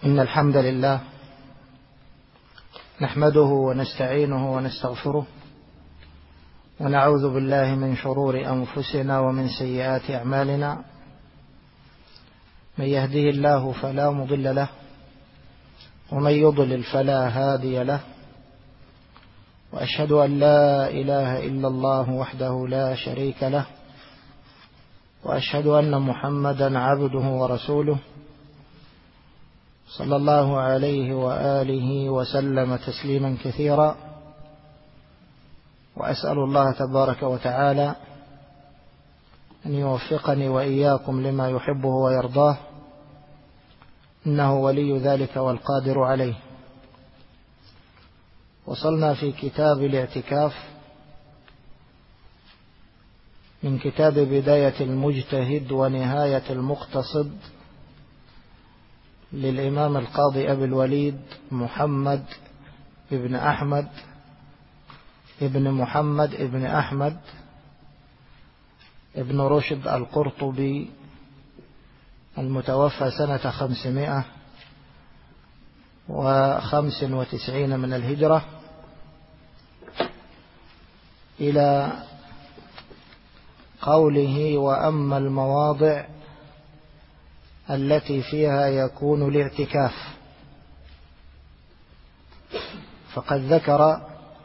إن الحمد لله نحمده ونستعينه ونستغفره ونعوذ بالله من شرور أنفسنا ومن سيئات أعمالنا. من يهده الله فلا مضل له ومن يضلل فلا هادي له، وأشهد أن لا إله إلا الله وحده لا شريك له، وأشهد أن محمدا عبده ورسوله صلى الله عليه وآله وسلم تسليما كثيرا. وأسأل الله تبارك وتعالى أن يوفقني وإياكم لما يحبه ويرضاه، إنه ولي ذلك والقادر عليه. وصلنا في كتاب الاعتكاف من كتاب بداية المجتهد ونهاية المقتصد للإمام القاضي أبي الوليد محمد ابن أحمد ابن محمد ابن أحمد ابن رشد القرطبي المتوفى سنة 595 من الهجرة، إلى قوله: وأما المواضع التي فيها يكون الاعتكاف، فقد ذكر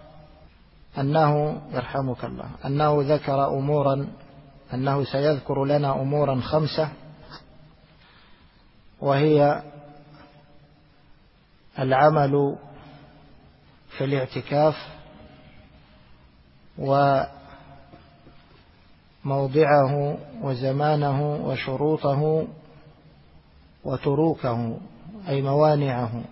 أنه يرحمك الله أنه ذكر أمورا، أنه سيذكر لنا أمورا 5، وهي العمل في الاعتكاف، وموضعه وزمانه وشروطه وتروكه أي موانعه.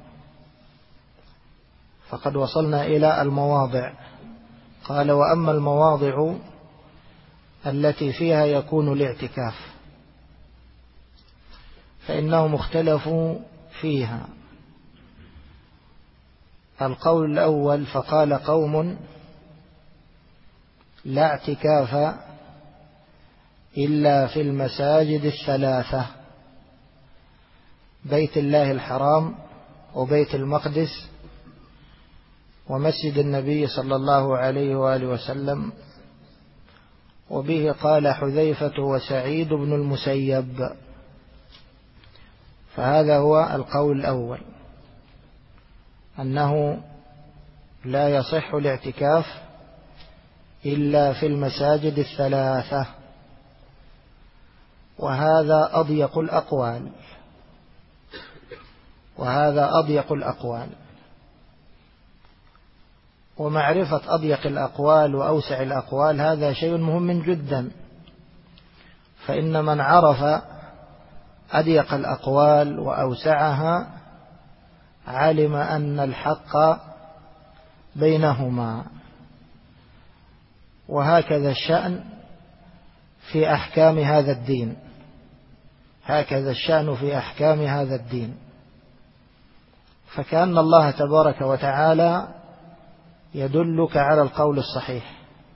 فقد وصلنا إلى المواضع. قال: وأما المواضع التي فيها يكون الاعتكاف فإنهم اختلفوا فيها. القول الأول: فقال قوم: لا اعتكاف إلا في المساجد 3، بيت الله الحرام وبيت المقدس ومسجد النبي صلى الله عليه وآله وسلم. وبه قال حذيفة وسعيد بن المسيب. فهذا هو القول الأول، أنه لا يصح الاعتكاف إلا في المساجد 3، وهذا أضيق الأقوال. ومعرفة أضيق الأقوال وأوسع الأقوال هذا شيء مهم جدا، فإن من عرف أضيق الأقوال وأوسعها علم أن الحق بينهما. وهكذا الشأن في أحكام هذا الدين، هكذا الشأن في أحكام هذا الدين. فكأن الله تبارك وتعالى يدلك على القول الصحيح.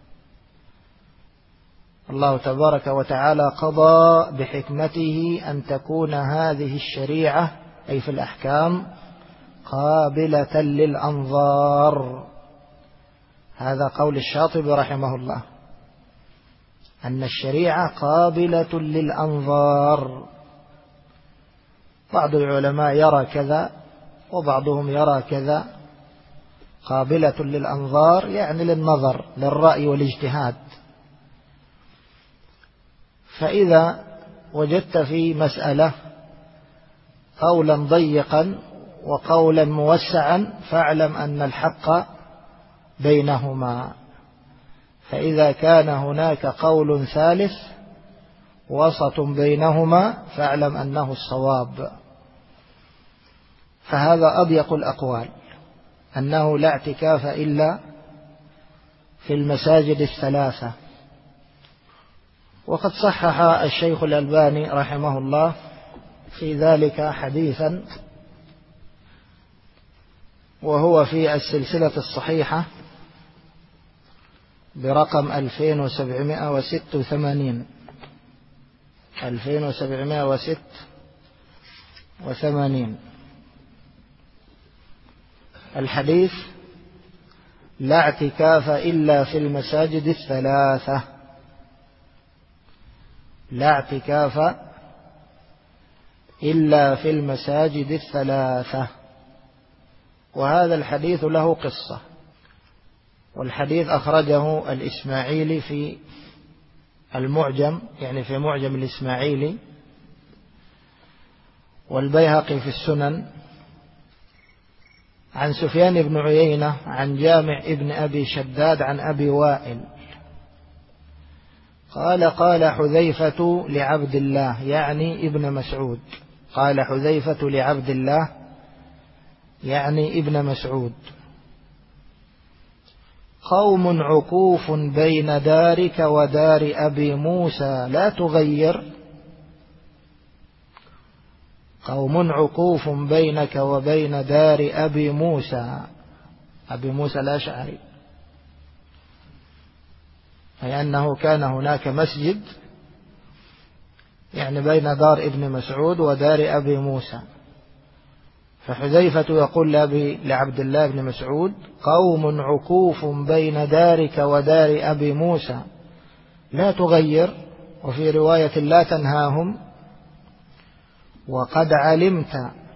الله تبارك وتعالى قضى بحكمته أن تكون هذه الشريعة أي في الأحكام قابلة للأنظار. هذا قول الشاطبي رحمه الله، أن الشريعة قابلة للأنظار. بعض العلماء يرى كذا وبعضهم يرى كذا. قابلة للأنظار يعني للنظر، للرأي والاجتهاد. فإذا وجدت في مسألة قولا ضيقا وقولا موسعا فاعلم أن الحق بينهما. فإذا كان هناك قول ثالث وسط بينهما فاعلم أنه الصواب. فهذا أضيق الأقوال، أنه لا اعتكاف إلا في المساجد 3. وقد صحح الشيخ الألباني رحمه الله في ذلك حديثا، وهو في السلسلة الصحيحة برقم 2786. 2786. الحديث: لا اعتكاف إلا في المساجد الثلاثة. لا اعتكاف إلا في المساجد الثلاثة. وهذا الحديث له قصة، والحديث أخرجه الإسماعيلي في المعجم، يعني في معجم الإسماعيلي، والبيهقي في السنن، عن سفيان بن عيينة عن جامع ابن أبي شداد عن أبي وائل قال: قال حذيفة لعبد الله، يعني ابن مسعود، قال حذيفة لعبد الله يعني ابن مسعود: قوم عكوف بين دارك ودار أبي موسى لا تغير. قوم عكوف بينك وبين دار أبي موسى، أبي موسى الأشعري، أي أنه كان هناك مسجد يعني بين دار ابن مسعود ودار أبي موسى. فحذيفة يقول لعبد الله بن مسعود: قوم عكوف بين دارك ودار أبي موسى لا تغير، وفي رواية لا تنهاهم، وقد علمت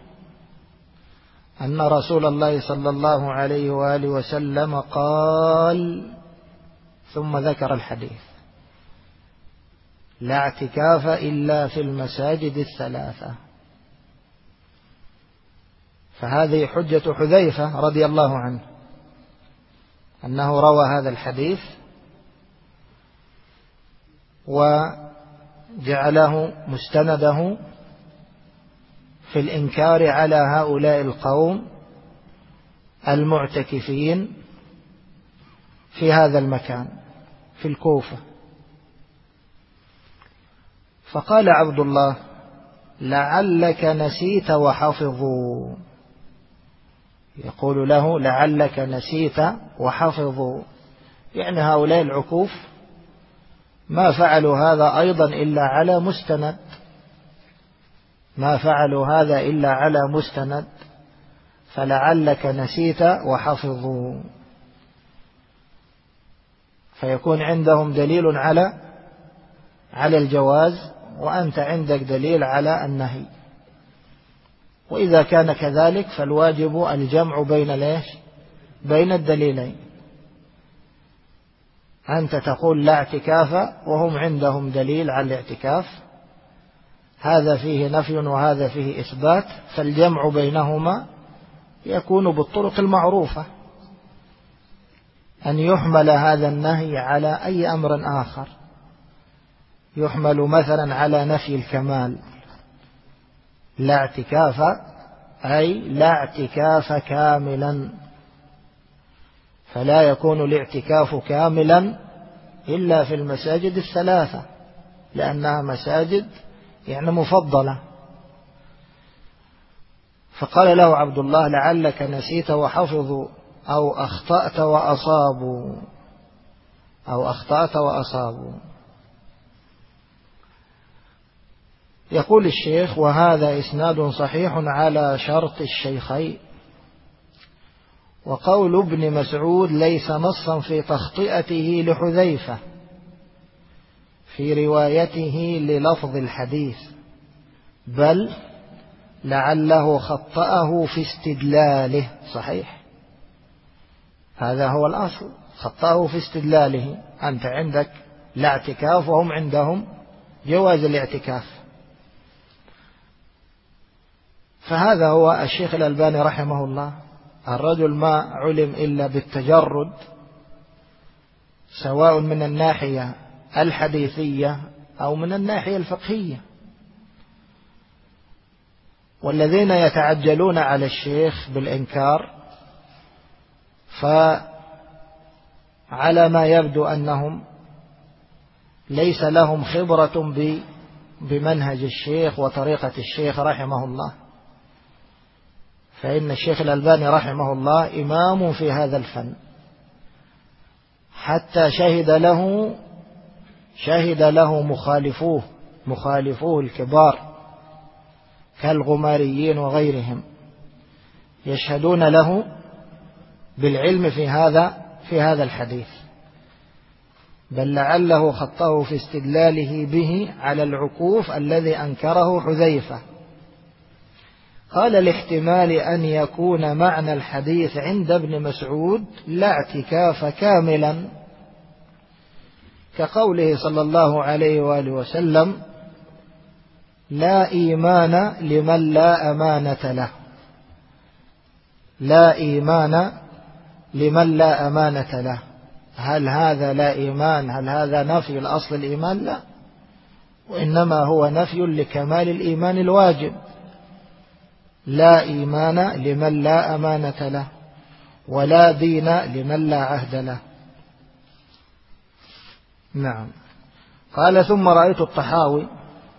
أن رسول الله صلى الله عليه وآله وسلم قال، ثم ذكر الحديث: لا اعتكاف إلا في المساجد الثلاثة. فهذه حجة حذيفة رضي الله عنه، أنه روى هذا الحديث وجعله مستنده في الإنكار على هؤلاء القوم المعتكفين في هذا المكان في الكوفة. فقال عبد الله: لعلك نسيت وحفظوا. يقول له: لعلك نسيت وحفظوا، يعني هؤلاء العكوف ما فعلوا هذا أيضا إلا على مستند، ما فعلوا هذا إلا على مستند، فلعلك نسيت وحفظوا. فيكون عندهم دليل على الجواز، وأنت عندك دليل على النهي. وإذا كان كذلك فالواجب الجمع بين الدليلين. أنت تقول لا اعتكاف وهم عندهم دليل على الاعتكاف، هذا فيه نفي وهذا فيه إثبات، فالجمع بينهما يكون بالطرق المعروفة، أن يحمل هذا النهي على أي أمر آخر. يحمل مثلا على نفي الكمال، لا اعتكاف أي لا اعتكاف كاملا، فلا يكون الاعتكاف كاملا إلا في المساجد الثلاثة، لأنها مساجد يعني مفضلة. فقال له عبد الله: لعلك نسيت وحفظوا، أو أخطأت وأصابوا، أو أخطأت وأصابوا. يقول الشيخ: وهذا إسناد صحيح على شرط الشيخين. وقول ابن مسعود ليس نصا في تخطئته لحذيفة في روايته للفظ الحديث، بل لعله خطأه في استدلاله. صحيح، هذا هو الأصل، خطأه في استدلاله. أنت عندك لا اعتكاف وهم عندهم جواز الاعتكاف. فهذا هو الشيخ الألباني رحمه الله. الرجل ما علم إلا بالتجرد، سواء من الناحية الحديثية أو من الناحية الفقهية. والذين يتعجلون على الشيخ بالإنكار فعلى ما يبدو أنهم ليس لهم خبرة بمنهج الشيخ وطريقة الشيخ رحمه الله. فإن الشيخ الألباني رحمه الله إمام في هذا الفن، حتى شهد له مخالفوه الكبار كالغماريين وغيرهم، يشهدون له بالعلم في هذا الحديث، بل لعله خطه في استدلاله به على العكوف الذي أنكره حذيفة. قال لاحتمال أن يكون معنى الحديث عند ابن مسعود لا اعتكاف كاملا، كقوله صلى الله عليه وآله وسلم: لا إيمان لمن لا أمانة له. لا إيمان لمن لا أمانة له. هل هذا لا إيمان؟ هل هذا نفي الأصل الإيمان؟ لا، وإنما هو نفي لكمال الإيمان الواجب. لا إيمان لمن لا أمانة له، ولا دين لمن لا عهد له. نعم. قال: ثم رأيت الطحاوي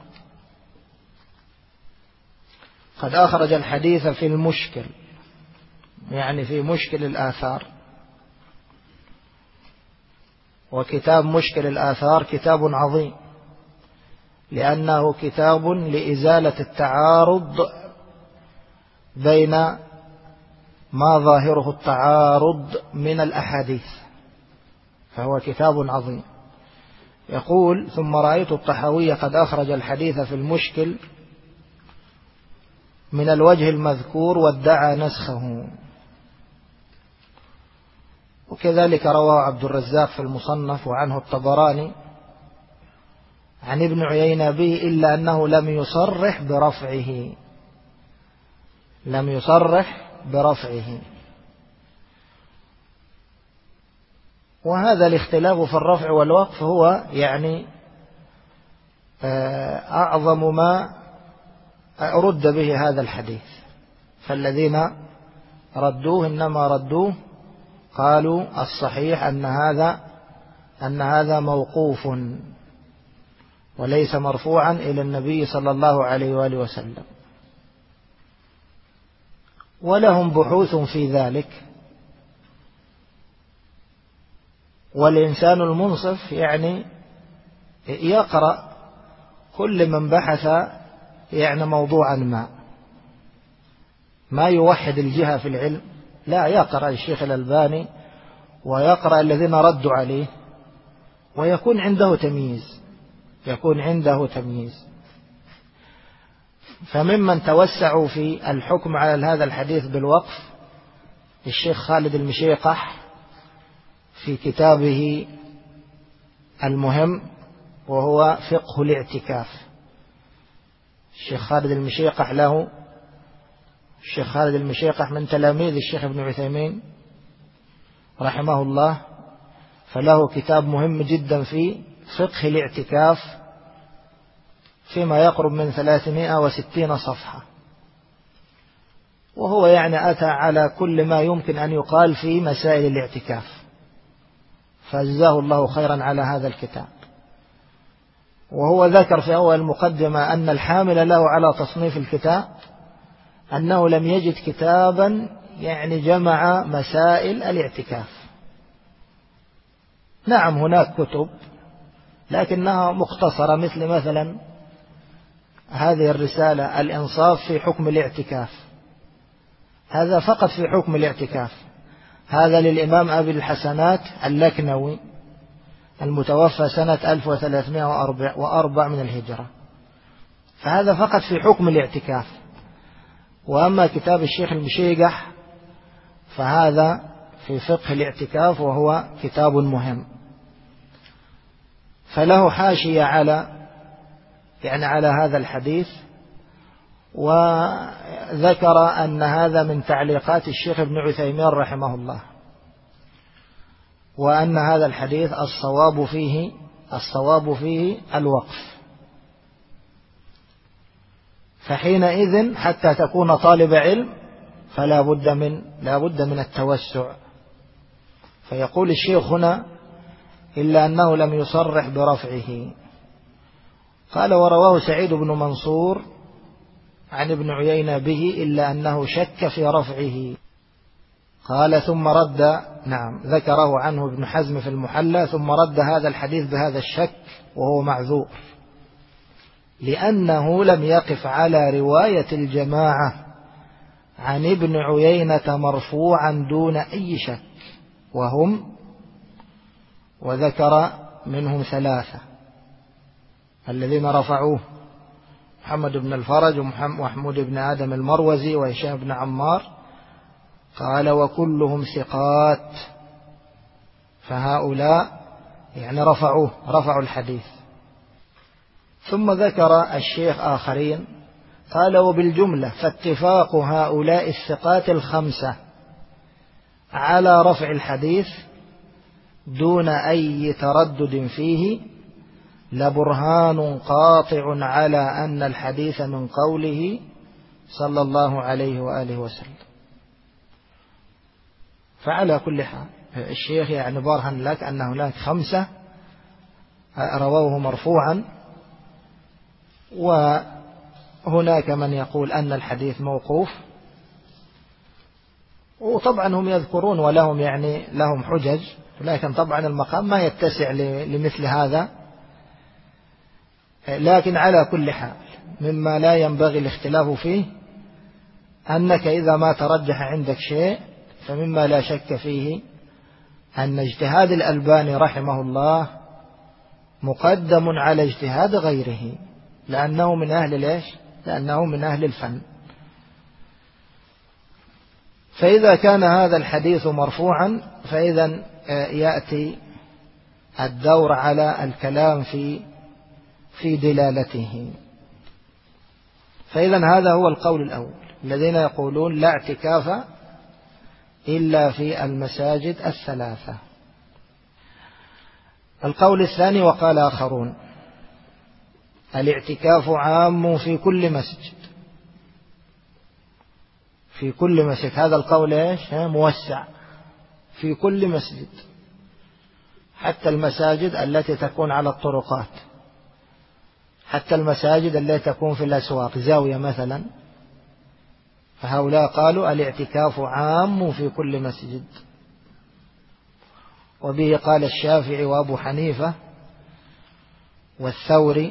قد أخرج الحديث في المشكل، يعني في مشكل الآثار. وكتاب مشكل الآثار كتاب عظيم، لأنه كتاب لإزالة التعارض بين ما ظاهره التعارض من الأحاديث، فهو كتاب عظيم. يقول: ثم رأيت الطحاوي قد أخرج الحديث في المشكل من الوجه المذكور وادعى نسخه. وكذلك رواه عبد الرزاق في المصنف، وعنه الطبراني عن ابن عيينة به، إلا أنه لم يصرح برفعه. لم يصرح برفعه. وهذا الاختلاف في الرفع والوقف هو يعني أعظم ما رد به هذا الحديث. فالذين ردوه إنما ردوه قالوا الصحيح أن هذا موقوف وليس مرفوعا إلى النبي صلى الله عليه وآله وسلم. ولهم بحوث في ذلك. والإنسان المنصف يعني يقرأ كل من بحث يعني موضوعا ما يوحد الجهة في العلم، لا، يقرأ الشيخ الألباني ويقرأ الذين ردوا عليه، ويكون عنده تمييز. فممن توسعوا في الحكم على هذا الحديث بالوقف الشيخ خالد المشيقح في كتابه المهم، وهو فقه الاعتكاف. الشيخ خالد المشيقح من تلاميذ الشيخ ابن عثيمين رحمه الله، فله كتاب مهم جدا في فقه الاعتكاف فيما يقرب من 360 صفحة، وهو يعني أتى على كل ما يمكن أن يقال في مسائل الاعتكاف، فجزاه الله خيرا على هذا الكتاب. وهو ذكر في أول المقدمة أن الحامل له على تصنيف الكتاب أنه لم يجد كتابا يعني جمع مسائل الاعتكاف. نعم هناك كتب لكنها مختصرة، مثلا هذه الرسالة الإنصاف في حكم الاعتكاف، هذا فقط في حكم الاعتكاف. هذا للإمام أبي الحسنات اللكنوي المتوفى سنة 1304 من الهجرة، فهذا فقط في حكم الاعتكاف. وأما كتاب الشيخ المشيقح فهذا في فقه الاعتكاف، وهو كتاب مهم. فله حاشية على هذا الحديث، وذكر أن هذا من تعليقات الشيخ ابن عثيمين رحمه الله، وأن هذا الحديث الصواب فيه الوقف. فحينئذ حتى تكون طالب علم فلا بد من التوسع. فيقول الشيخ هنا: إلا أنه لم يصرح برفعه. قال: ورواه سعيد بن منصور عن ابن عيينة به، إلا أنه شك في رفعه. قال: ثم رد، ذكره عنه ابن حزم في المحلى، ثم رد هذا الحديث بهذا الشك وهو معذور، لأنه لم يقف على رواية الجماعة عن ابن عيينة مرفوعا دون أي شك، وذكر منهم 3 الذين رفعوه: محمد بن الفرج ومحمود بن آدم المروزي وهشام بن عمار. قال: وكلهم ثقات. فهؤلاء يعني رفعوا الحديث. ثم ذكر الشيخ آخرين، قال: وبالجملة فاتفاق هؤلاء الثقات 5 على رفع الحديث دون أي تردد فيه لبرهان قاطع على أن الحديث من قوله صلى الله عليه وآله وسلم. فعلى كل حال الشيخ يعني برهن لك أن هناك 5 رووه مرفوعا، وهناك من يقول أن الحديث موقوف. وطبعا هم يذكرون ولهم يعني لهم حجج، لكن طبعا المقام ما يتسع لمثل هذا. لكن على كل حال مما لا ينبغي الاختلاف فيه أنك إذا ما ترجح عندك شيء فمما لا شك فيه أن اجتهاد الألباني رحمه الله مقدم على اجتهاد غيره، لأنه من أهل لأنه من أهل الفن. فإذا كان هذا الحديث مرفوعا فإذا يأتي الدور على الكلام في دلالته. فإذا هذا هو القول الأول، الذين يقولون لا اعتكاف إلا في المساجد 3. القول الثاني: وقال آخرون الاعتكاف عام في كل مسجد. في كل مسجد، هذا القول موسع، في كل مسجد، حتى المساجد التي تكون على الطرقات، حتى المساجد التي تكون في الأسواق، زاوية مثلا، فهؤلاء قالوا الاعتكاف عام في كل مسجد. وبه قال الشافعي وأبو حنيفة والثوري،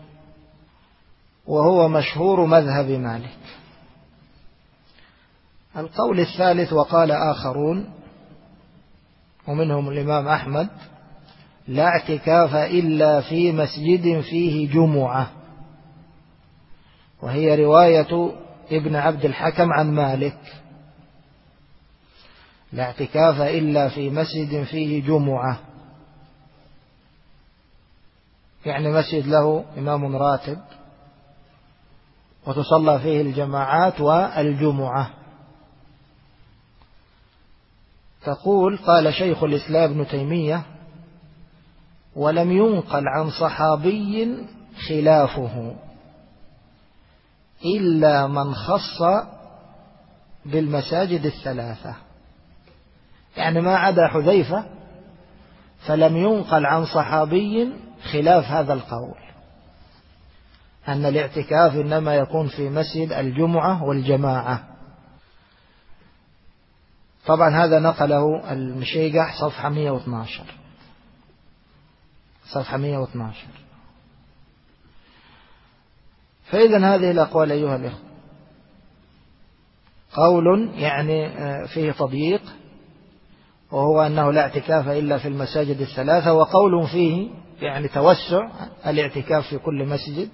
وهو مشهور مذهب مالك. القول الثالث: وقال آخرون، ومنهم الإمام أحمد: لا اعتكاف إلا في مسجد فيه جمعة، وهي رواية ابن عبد الحكم عن مالك. لا اعتكاف إلا في مسجد فيه جمعة، يعني مسجد له إمام راتب وتصلى فيه الجماعات والجمعة. تقول: قال شيخ الإسلام ابن تيمية: ولم ينقل عن صحابي خلافه إلا من خص بالمساجد 3. يعني ما عدا حذيفة فلم ينقل عن صحابي خلاف هذا القول، أن الاعتكاف إنما يكون في مسجد الجمعة والجماعة. طبعا هذا نقله المشيقح صفحة 112. فإذا هذه الأقوال أيها الإخوة قول يعني فيه تضييق، وهو أنه لا اعتكاف إلا في المساجد 3، وقول فيه يعني توسع الاعتكاف في كل مسجد،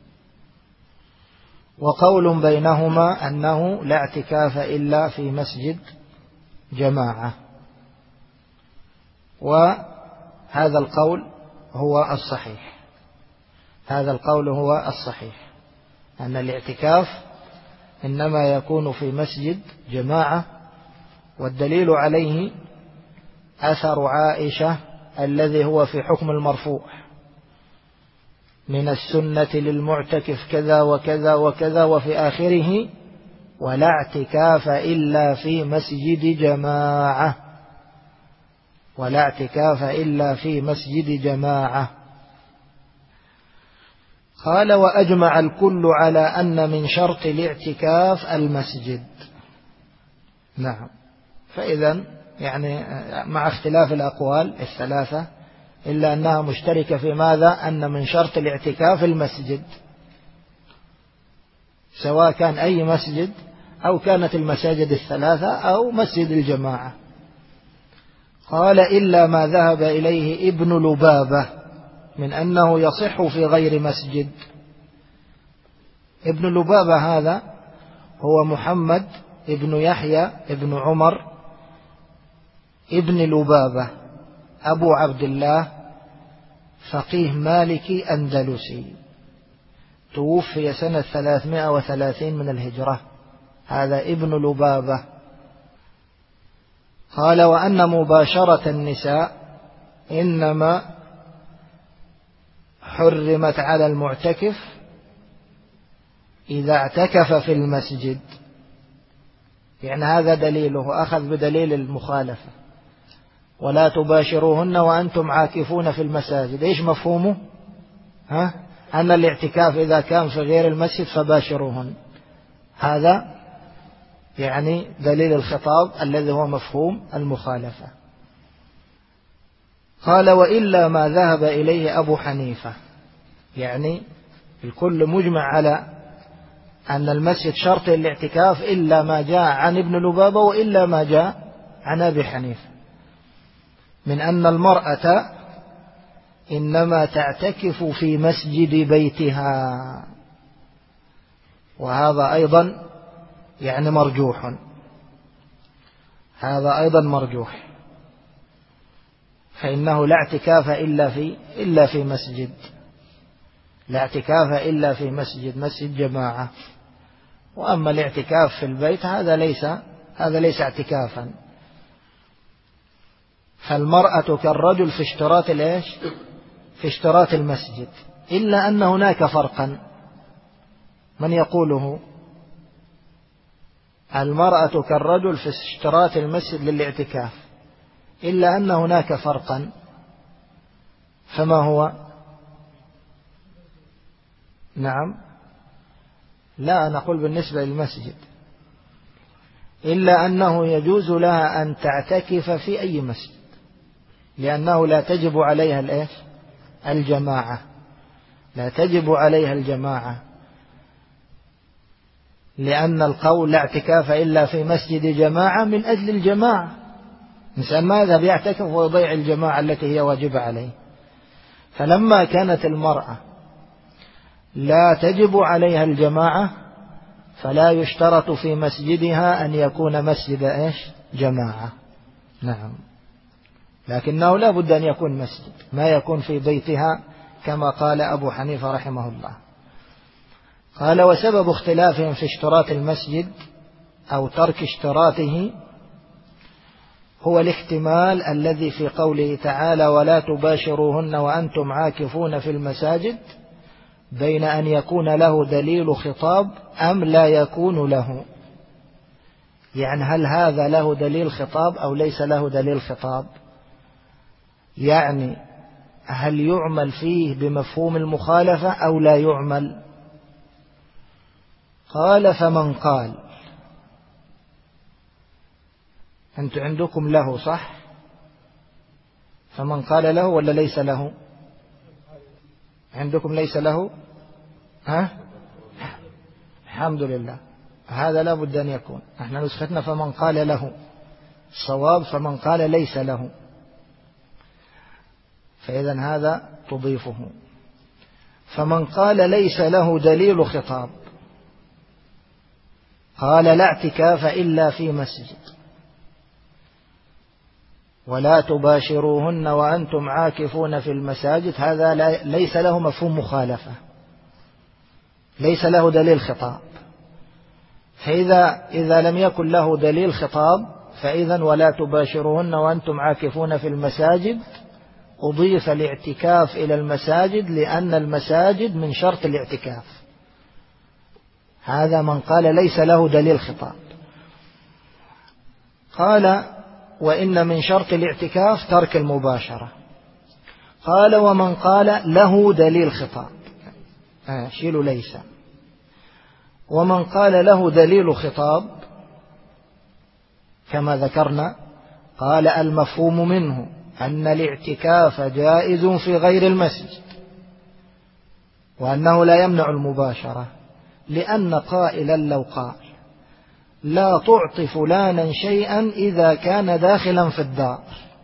وقول بينهما أنه لا اعتكاف إلا في مسجد جماعة. وهذا القول هو الصحيح، هذا القول هو الصحيح، أن الاعتكاف إنما يكون في مسجد جماعة. والدليل عليه أثر عائشة الذي هو في حكم المرفوع: من السنة للمعتكف كذا وكذا وكذا، وفي آخره: ولا اعتكاف إلا في مسجد جماعة، ولا اعتكاف إلا في مسجد جماعة. قال: وأجمع الكل على أن من شرط الاعتكاف المسجد. نعم. فإذا يعني مع اختلاف الأقوال 3 إلا أنها مشتركة في ماذا؟ أن من شرط الاعتكاف المسجد، سواء كان أي مسجد أو كانت المساجد الثلاثة أو مسجد الجماعة. قال إلا ما ذهب إليه ابن لبابة من أنه يصح في غير مسجد. ابن لبابة هذا هو محمد ابن يحيى ابن عمر ابن لبابة أبو عبد الله، فقيه مالكي أندلسي، توفي سنة 330 من الهجرة. هذا ابن لبابة. قال وأن مباشرة النساء إنما حرمت على المعتكف إذا اعتكف في المسجد. يعني هذا دليله، أخذ بدليل المخالفة، ولا تباشروهن وأنتم عاكفون في المساجد. إيش مفهومه؟ أن الاعتكاف إذا كان في غير المسجد فباشروهن. هذا يعني دليل الخطاب الذي هو مفهوم المخالفة. قال وإلا ما ذهب إليه أبو حنيفة، يعني الكل مجمع على أن المسجد شرط الاعتكاف إلا ما جاء عن ابن لبابة وإلا ما جاء عن أبي حنيفة، من أن المرأة إنما تعتكف في مسجد بيتها، وهذا أيضا يعني مرجوح، هذا أيضا مرجوح، فإنه لا اعتكاف إلا في مسجد، لا اعتكاف إلا في مسجد جماعة. وأما الاعتكاف في البيت هذا ليس اعتكافا. فالمرأة كالرجل في اشتراط الايش؟ في اشتراط المسجد، إلا أن هناك فرقا. من يقوله؟ المرأة كالرجل في اشتراط المسجد للاعتكاف، إلا أن هناك فرقا. فما هو؟ نعم، لا نقول بالنسبة للمسجد، إلا أنه يجوز لها أن تعتكف في أي مسجد، لأنه لا تجب عليها الجماعة، لا تجب عليها الجماعة، لأن القول لا اعتكاف إلا في مسجد جماعة من أجل الجماعة. إنسان ماذا بيعتكف ويضيع الجماعة التي هي واجبة عليه. فلما كانت المرأة لا تجب عليها الجماعة فلا يشترط في مسجدها أن يكون مسجد جماعة. نعم، لكنه لا بد أن يكون مسجد، ما يكون في بيتها كما قال أبو حنيفة رحمه الله. قال وسبب اختلافهم في اشتراط المسجد أو ترك اشتراطه هو الاحتمال الذي في قوله تعالى ولا تباشروهن وأنتم عاكفون في المساجد، بين أن يكون له دليل خطاب أم لا يكون له. يعني هل هذا له دليل خطاب أو ليس له دليل خطاب؟ يعني هل يعمل فيه بمفهوم المخالفة أو لا يعمل؟ قال فمن قال، أنتم عندكم له صح؟ فمن قال له ولا ليس له؟ عندكم ليس له؟ الحمد لله، هذا لا بد أن يكون. احنا نسختنا فمن قال له، الصواب فمن قال ليس له، فإذا هذا تضيفه. فمن قال ليس له دليل خطاب، قال لا اعتكاف إلا في مسجد ولا تباشروهن وأنتم عاكفون في المساجد، هذا ليس له مفهوم مخالفة، ليس له دليل خطاب. فإذا لم يكن له دليل خطاب فإذا ولا تباشروهن وأنتم عاكفون في المساجد أضيف الاعتكاف إلى المساجد، لأن المساجد من شرط الاعتكاف. هذا من قال ليس له دليل خطاب. قال وإن من شرط الاعتكاف ترك المباشرة. قال ومن قال له دليل خطاب، شيلوا ليس. ومن قال له دليل خطاب كما ذكرنا، قال المفهوم منه أن الاعتكاف جائز في غير المسجد، وأنه لا يمنع المباشرة، لأن قائلا لو قال لا تعطي فلانا شيئا إذا كان داخلا في الدار.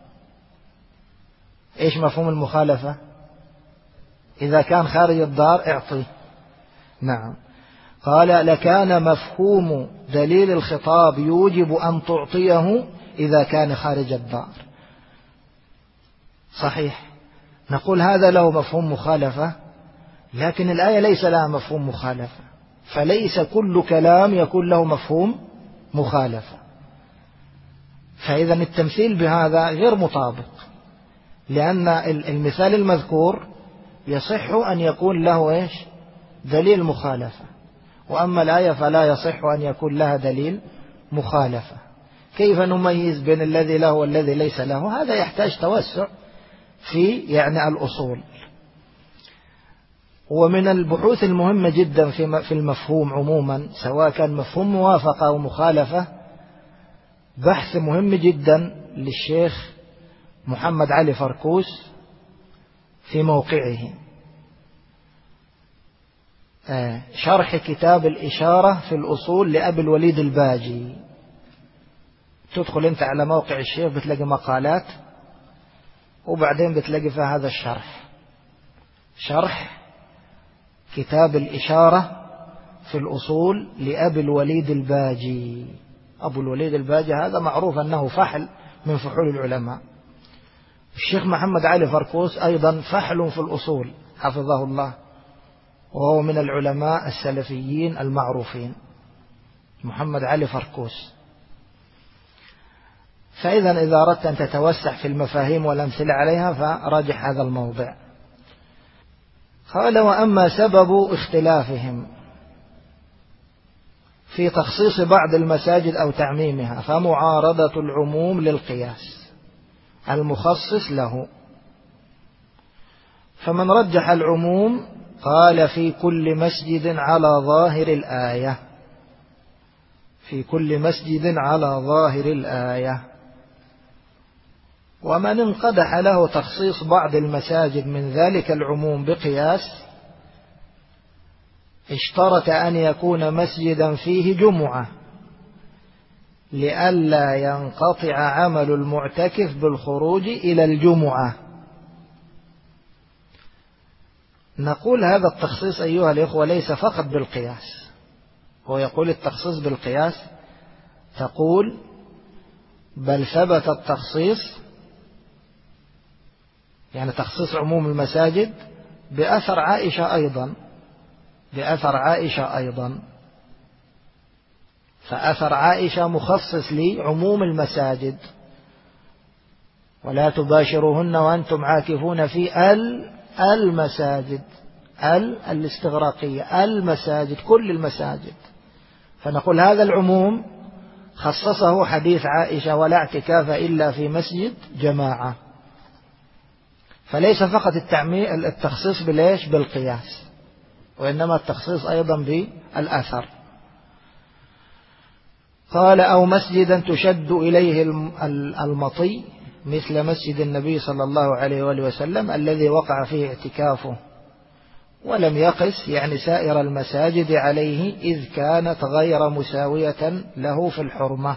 إيش مفهوم المخالفة؟ إذا كان خارج الدار اعطيه. نعم. قال لكان مفهوم دليل الخطاب يوجب أن تعطيه إذا كان خارج الدار. صحيح، نقول هذا له مفهوم مخالفة، لكن الآية ليس لها مفهوم مخالفة، فليس كل كلام يكون له مفهوم مخالفة. فإذا التمثيل بهذا غير مطابق، لأن المثال المذكور يصح أن يكون له إيش؟ دليل مخالفة، وأما الآية فلا يصح أن يكون لها دليل مخالفة. كيف نميز بين الذي له والذي ليس له؟ هذا يحتاج توسع في الأصول. ومن البحوث المهمة جدا في المفهوم عموما، سواء كان مفهوم موافقة أو مخالفة، بحث مهم جدا للشيخ محمد علي فركوس في موقعه، شرح كتاب الإشارة في الأصول لأبي الوليد الباجي. تدخل أنت على موقع الشيخ بتلاقي مقالات، وبعدين بتلاقي فيها هذا الشرح، شرح كتاب الإشارة في الأصول لأبي الوليد الباجي. أبو الوليد الباجي هذا معروف أنه فحل من فحول العلماء. الشيخ محمد علي فركوس أيضا فحل في الأصول حفظه الله، وهو من العلماء السلفيين المعروفين، محمد علي فركوس. فإذا إذا أردت أن تتوسع في المفاهيم والأمثلة عليها فراجح هذا الموضع. قال وأما سبب اختلافهم في تخصيص بعض المساجد أو تعميمها فمعارضة العموم للقياس المخصص له. فمن رجح العموم قال في كل مسجد على ظاهر الآية، في كل مسجد على ظاهر الآية. ومن انقدح له تخصيص بعض المساجد من ذلك العموم بقياس اشترط أن يكون مسجدا فيه جمعة لئلا ينقطع عمل المعتكف بالخروج إلى الجمعة. نقول هذا التخصيص أيها الإخوة ليس فقط بالقياس. هو يقول التخصيص بالقياس، تقول بل ثبت التخصيص تخصيص عموم المساجد بأثر عائشة أيضا، بأثر عائشة أيضا. فأثر عائشة مخصص لعموم المساجد، ولا تباشروهن وأنتم عاكفون في المساجد، الاستغراقية، المساجد، كل المساجد. فنقول هذا العموم خصصه حديث عائشة ولا اعتكاف إلا في مسجد جماعة. فليس فقط التخصيص بالقياس، وإنما التخصيص أيضا بالأثر. قال أو مسجدا تشد إليه المطي مثل مسجد النبي صلى الله عليه وآله وسلم الذي وقع فيه اعتكافه، ولم يقس سائر المساجد عليه إذ كانت غير مساوية له في الحرمة.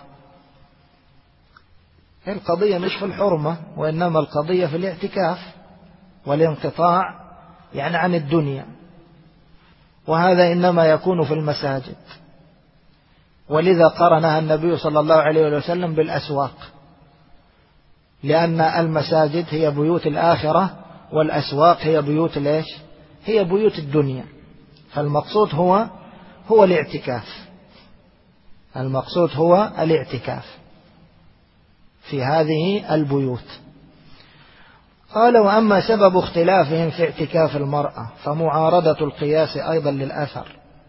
القضية مش في الحرمة، وإنما القضية في الاعتكاف والانقطاع عن الدنيا، وهذا إنما يكون في المساجد. ولذا قرنها النبي صلى الله عليه وسلم بالأسواق، لأن المساجد هي بيوت الآخرة والأسواق هي بيوت هي بيوت الدنيا. فالمقصود هو الاعتكاف، المقصود هو الاعتكاف في هذه البيوت. قال وأما سبب اختلافهم في اعتكاف المرأة فمعارضة القياس أيضا للأثر،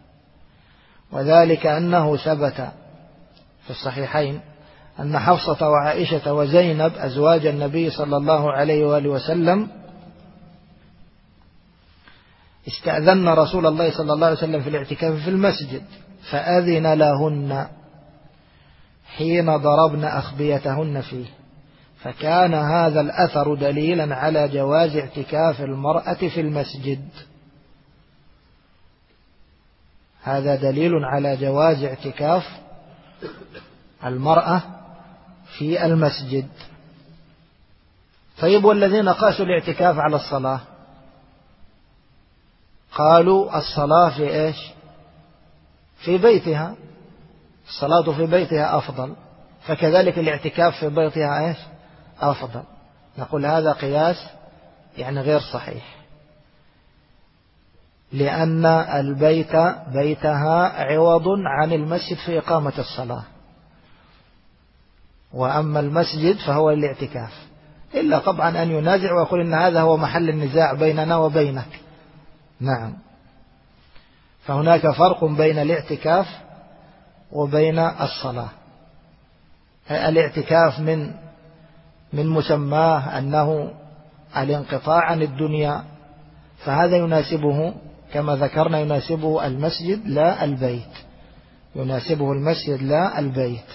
وذلك أنه ثبت في الصحيحين أن حفصة وعائشة وزينب أزواج النبي صلى الله عليه وآله وسلم استأذن رسول الله صلى الله عليه وسلم في الاعتكاف في المسجد فأذن لهن حين ضربن أخبيتهن فيه، فكان هذا الأثر دليلا على جواز اعتكاف المرأة في المسجد. هذا دليل على جواز اعتكاف المرأة في المسجد. طيب والذين قاسوا الاعتكاف على الصلاة قالوا الصلاة في إيش؟ في بيتها، الصلاة في بيتها أفضل، فكذلك الاعتكاف في بيتها إيش؟ أفضل. نقول هذا قياس يعني غير صحيح، لأن البيت بيتها عوض عن المسجد في إقامة الصلاة، وأما المسجد فهو الاعتكاف، إلا طبعا أن ينازع ويقول إن هذا هو محل النزاع بيننا وبينك. نعم، فهناك فرق بين الاعتكاف وبين الصلاة. الاعتكاف من مسماه أنه الانقطاع عن الدنيا، فهذا يناسبه كما ذكرنا يناسبه المسجد لا البيت، يناسبه المسجد لا البيت.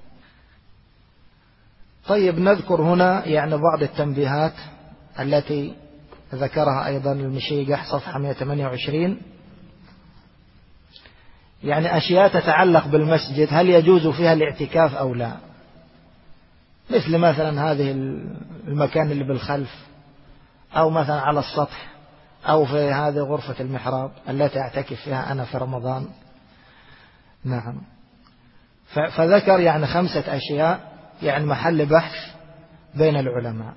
طيب نذكر هنا يعني بعض التنبيهات التي ذكرها أيضا المشيقح صفحة 128، يعني أشياء تتعلق بالمسجد هل يجوز فيها الاعتكاف أو لا، مثل مثلا هذه المكان اللي بالخلف، أو مثلا على السطح، أو في هذه غرفة المحراب التي أعتكف فيها أنا في رمضان. نعم، فذكر يعني 5 أشياء يعني محل بحث بين العلماء.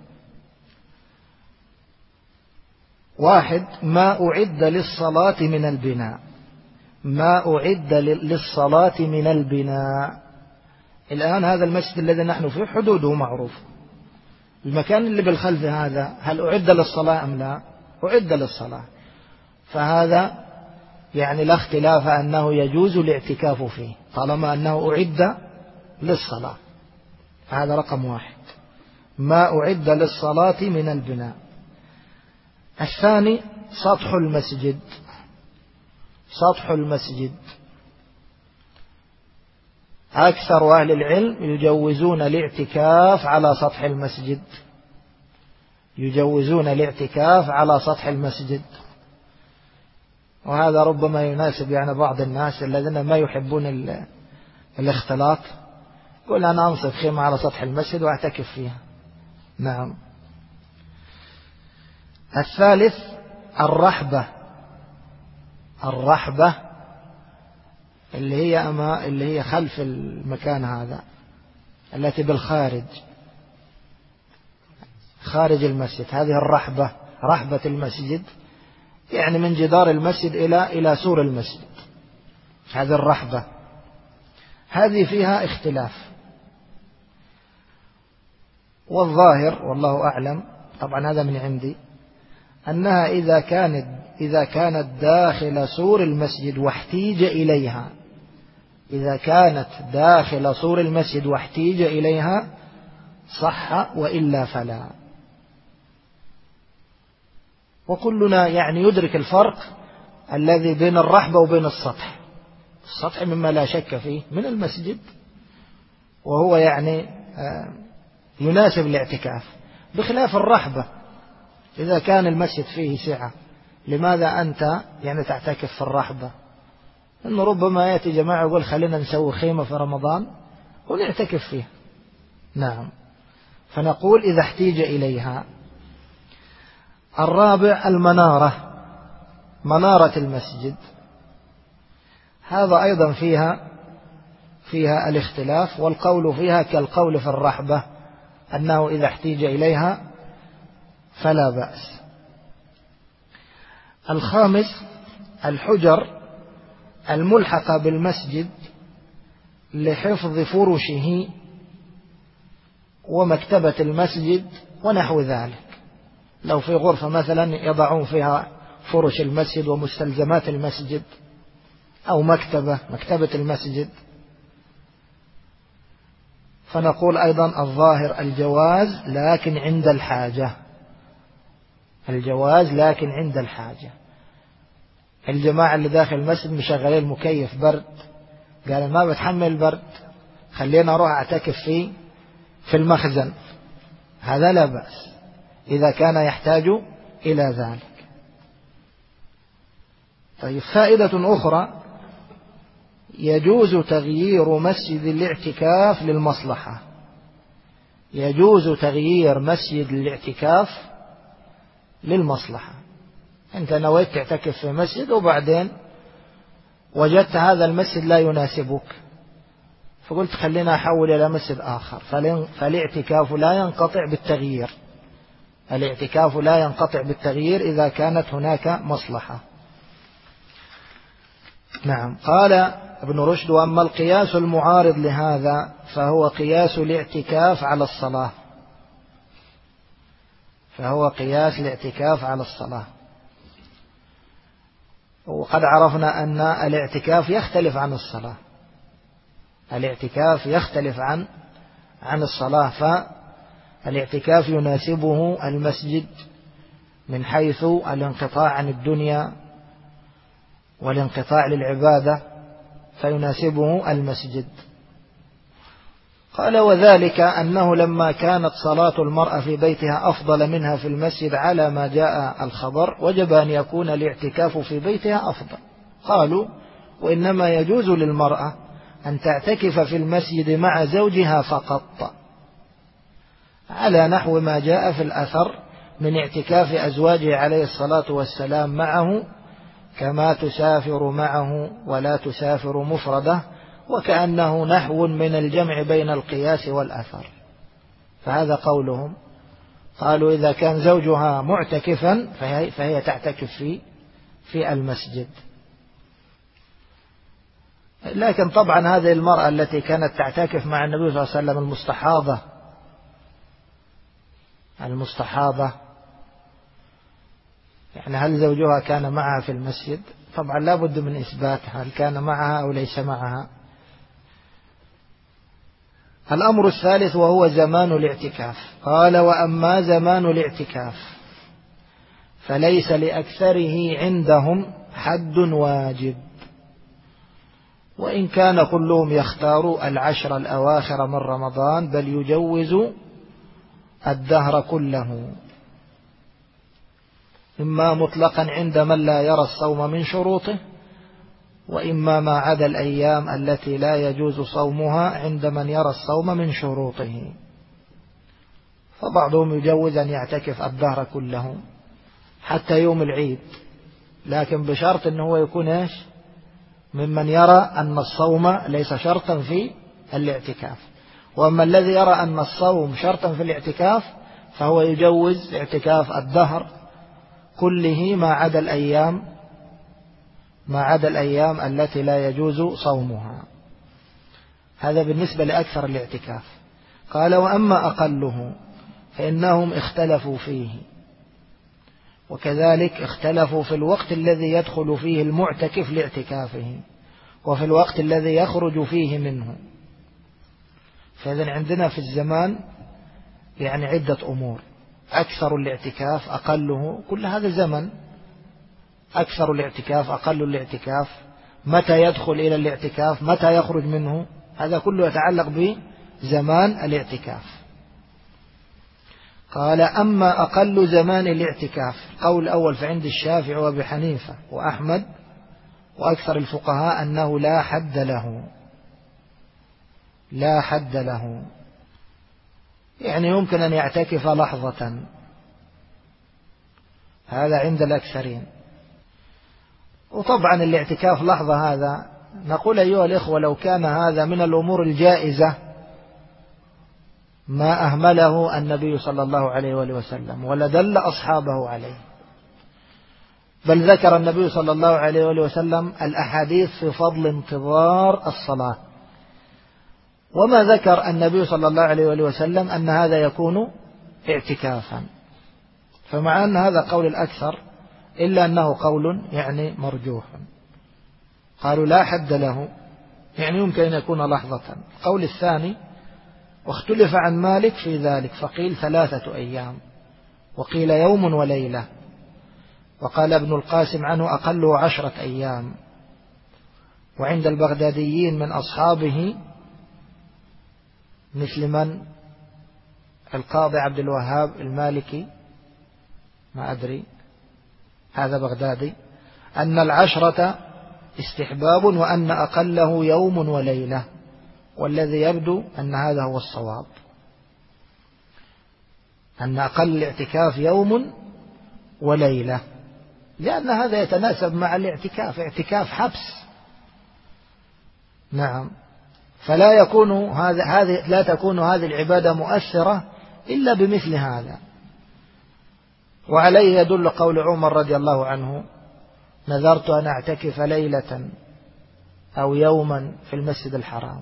1 ما أعد للصلاة من البناء، ما أعد للصلاة من البناء. الآن هذا المسجد الذي نحن فيه حدوده معروف، المكان اللي بالخلف هذا هل أعد للصلاة أم لا؟ أعد للصلاة، فهذا يعني لا اختلاف أنه يجوز الاعتكاف فيه طالما أنه أعد للصلاة. هذا رقم 1، ما أعد للصلاة من البناء. 2 سطح المسجد، سطح المسجد أكثر أهل العلم يجوزون الاعتكاف على سطح المسجد، يجوزون الاعتكاف على سطح المسجد، وهذا ربما يناسب يعني بعض الناس الذين ما يحبون الاختلاط، يقول أنا أنصب خيمة على سطح المسجد وأعتكف فيها. نعم. 3 الرحبة، الرحبة اللي هي خلف المكان هذا التي بالخارج، خارج المسجد، هذه الرحبة، رحبة المسجد يعني من جدار المسجد إلى سور المسجد، هذه الرحبة، هذه فيها اختلاف، والظاهر والله أعلم طبعا هذا من عندي أنها إذا كانت داخل سور المسجد واحتيج إليها، إذا كانت داخل سور المسجد واحتيج إليها صح، وإلا فلا. وكلنا يعني يدرك الفرق الذي بين الرحبة وبين السطح. السطح مما لا شك فيه من المسجد، وهو يعني يناسب الاعتكاف، بخلاف الرحبة إذا كان المسجد فيه سعة، لماذا أنت يعني تعتكف في الرحبة؟ إنه ربما يأتي جماعة يقول خلينا نسوي خيمة في رمضان ونعتكف فيها. نعم، فنقول إذا احتيج إليها. 4 المنارة، منارة المسجد، هذا أيضا فيها الاختلاف، والقول فيها كالقول في الرحبة أنه إذا احتيج إليها فلا بأس. 5 الحجر الملحقة بالمسجد لحفظ فرشه ومكتبة المسجد ونحو ذلك، لو في غرفة مثلا يضعون فيها فرش المسجد ومستلزمات المسجد، أو مكتبة المسجد، فنقول أيضا الظاهر الجواز لكن عند الحاجة، الجواز لكن عند الحاجة. الجماعة اللي داخل المسجد مشغلين المكيف برد، قال ما بتحمل برد خلينا أروح أعتكف في المخزن، هذا لا بأس إذا كان يحتاج إلى ذلك. طيب فائدة أخرى يجوز تغيير مسجد الاعتكاف للمصلحة. يجوز تغيير مسجد الاعتكاف للمصلحة. أنت نويت تعتكف في مسجد وبعدين وجدت هذا المسجد لا يناسبك، فقلت خلينا أحول إلى مسجد آخر، فالاعتكاف لا ينقطع بالتغيير. الاعتكاف لا ينقطع بالتغيير إذا كانت هناك مصلحة. نعم. قال ابن رشد: وأما القياس المعارض لهذا فهو قياس الاعتكاف على الصلاة. فهو قياس الاعتكاف على الصلاة. وقد عرفنا أن الاعتكاف يختلف عن الصلاة. الاعتكاف يختلف عن الصلاة، فالاعتكاف يناسبه المسجد من حيث الانقطاع عن الدنيا والانقطاع للعبادة، فيناسبه المسجد. قال: وذلك أنه لما كانت صلاة المرأة في بيتها أفضل منها في المسجد على ما جاء الخبر، وجب أن يكون الاعتكاف في بيتها أفضل. قالوا: وإنما يجوز للمرأة أن تعتكف في المسجد مع زوجها فقط، على نحو ما جاء في الأثر من اعتكاف أزواجه عليه الصلاة والسلام معه، كما تسافر معه ولا تسافر مفردة، وكأنه نحو من الجمع بين القياس والأثر. فهذا قولهم. قالوا: إذا كان زوجها معتكفا فهي تعتكف في المسجد. لكن طبعا هذه المرأة التي كانت تعتكف مع النبي صلى الله عليه وسلم، المستحاضة، يعني هل زوجها كان معها في المسجد؟ طبعا لا بد من إثبات هل كان معها أو ليس معها. الأمر الثالث وهو زمان الاعتكاف. قال: وأما زمان الاعتكاف فليس لأكثره عندهم حد واجب، وإن كان كلهم يختار العشر الأواخر من رمضان، بل يجوز الدهر كله، إما مطلقا عند من لا يرى الصوم من شروطه، وإما ما عدا الأيام التي لا يجوز صومها عند من يرى الصوم من شروطه. فبعضهم يجوز أن يعتكف الدهر كله حتى يوم العيد، لكن بشرط أنه يكون إيش؟ ممن يرى أن الصوم ليس شرطا في الاعتكاف. وأما الذي يرى أن الصوم شرطا في الاعتكاف فهو يجوز اعتكاف الدهر كله ما عدا الأيام التي لا يجوز صومها. هذا بالنسبة لأكثر الاعتكاف. قال: وأما أقله فإنهم اختلفوا فيه، وكذلك اختلفوا في الوقت الذي يدخل فيه المعتكف لاعتكافه وفي الوقت الذي يخرج فيه منه. فإذن عندنا في الزمان يعني عدة أمور: أكثر الاعتكاف، أقله، كل هذا زمن. أكثر الاعتكاف، أقل الاعتكاف، متى يدخل إلى الاعتكاف، متى يخرج منه، هذا كله يتعلق بزمان الاعتكاف. قال: أما أقل زمان الاعتكاف، القول الأول فعند الشافعي وأبي حنيفة وأحمد وأكثر الفقهاء أنه لا حد له، يعني يمكن أن يعتكف لحظة، هذا عند الأكثرين. وطبعا الاعتكاف لحظة هذا نقول أيها الإخوة لو كان هذا من الأمور الجائزة ما أهمله النبي صلى الله عليه وآله وسلم ولدل أصحابه عليه، بل ذكر النبي صلى الله عليه وآله وسلم الأحاديث في فضل انتظار الصلاة، وما ذكر النبي صلى الله عليه وآله وسلم أن هذا يكون اعتكافا. فمع أن هذا قول الأكثر إلا أنه قول يعني مرجوح. قالوا لا حد له، يعني يمكن أن يكون لحظة. القول الثاني واختلف عن مالك في ذلك، فقيل 3 أيام وقيل يوم وليلة، وقال ابن القاسم عنه أقله 10 أيام. وعند البغداديين من أصحابه مثل من؟ القاضي عبد الوهاب المالكي، ما أدري، هذا بغدادي، أن 10 استحباب وأن أقله يوم وليلة، والذي يبدو أن هذا هو الصواب، أن أقل الاعتكاف يوم وليلة، لأن هذا يتناسب مع الاعتكاف، اعتكاف حبس. نعم، فلا يكون لا تكون هذه العبادة مؤثرة إلا بمثل هذا. وعليه يدل قول عمر رضي الله عنه: نذرت أن أعتكف ليلة أو يوما في المسجد الحرام.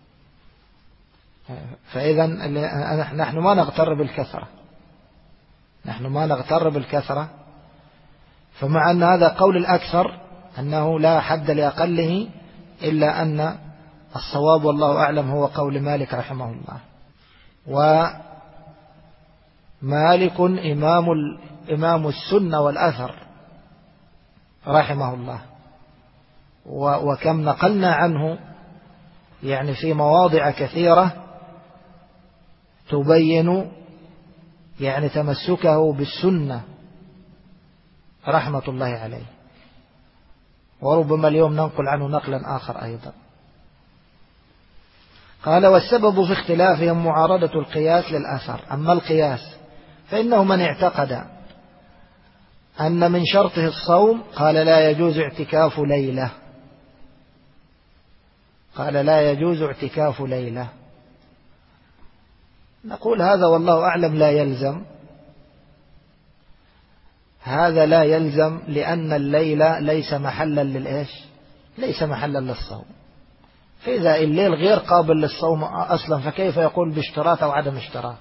فإذا نحن ما نغتر بالكثرة، نحن ما نغتر بالكثرة. فمع أن هذا قول الأكثر أنه لا حد لأقله، إلا أن الصواب والله أعلم هو قول مالك رحمه الله. ومالك إمام السنة والأثر رحمه الله، وكم نقلنا عنه يعني في مواضع كثيرة تبين يعني تمسكه بالسنة رحمة الله عليه. وربما اليوم ننقل عنه نقلا آخر أيضا. قال: والسبب في اختلافهم معارضة القياس للأثر. أما القياس فإنه من اعتقد أن من شرطه الصوم قال لا يجوز اعتكاف ليلة، قال لا يجوز اعتكاف ليلة. نقول هذا والله أعلم لا يلزم، هذا لا يلزم، لأن الليلة ليس محلا للإيش؟ ليس محلا للصوم. فإذا الليل غير قابل للصوم أصلا فكيف يقول باشتراط أو عدم اشتراط؟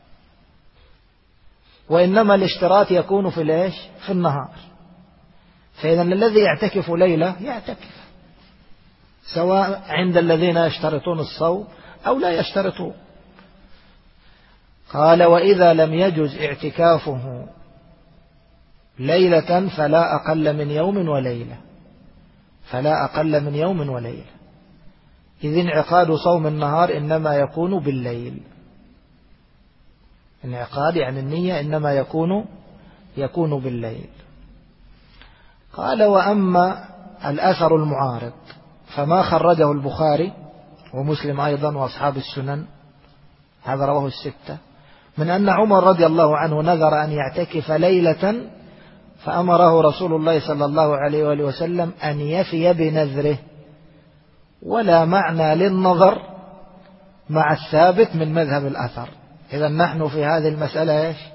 وإنما الاشتراط يكون في الإيش؟ في النهار. فإذا الذي يعتكف ليلة يعتكف، سواء عند الذين يشترطون الصوم أو لا يشترطون. قال: وإذا لم يجز اعتكافه ليلة فلا أقل من يوم وليلة، فلا أقل من يوم وليلة، إذ انعقاد صوم النهار إنما يكون بالليل. انعقاد يعني النية إنما يكون بالليل. قال: وأما الأثر المعارض فما خرجه البخاري ومسلم أيضا وأصحاب السنن، هذا رواه الستة، من أن عمر رضي الله عنه نذر أن يعتكف ليلة فأمره رسول الله صلى الله عليه وآله وسلم أن يفي بنذره، ولا معنى للنظر مع الثابت من مذهب الأثر. إذا نحن في هذه المسألة إيش؟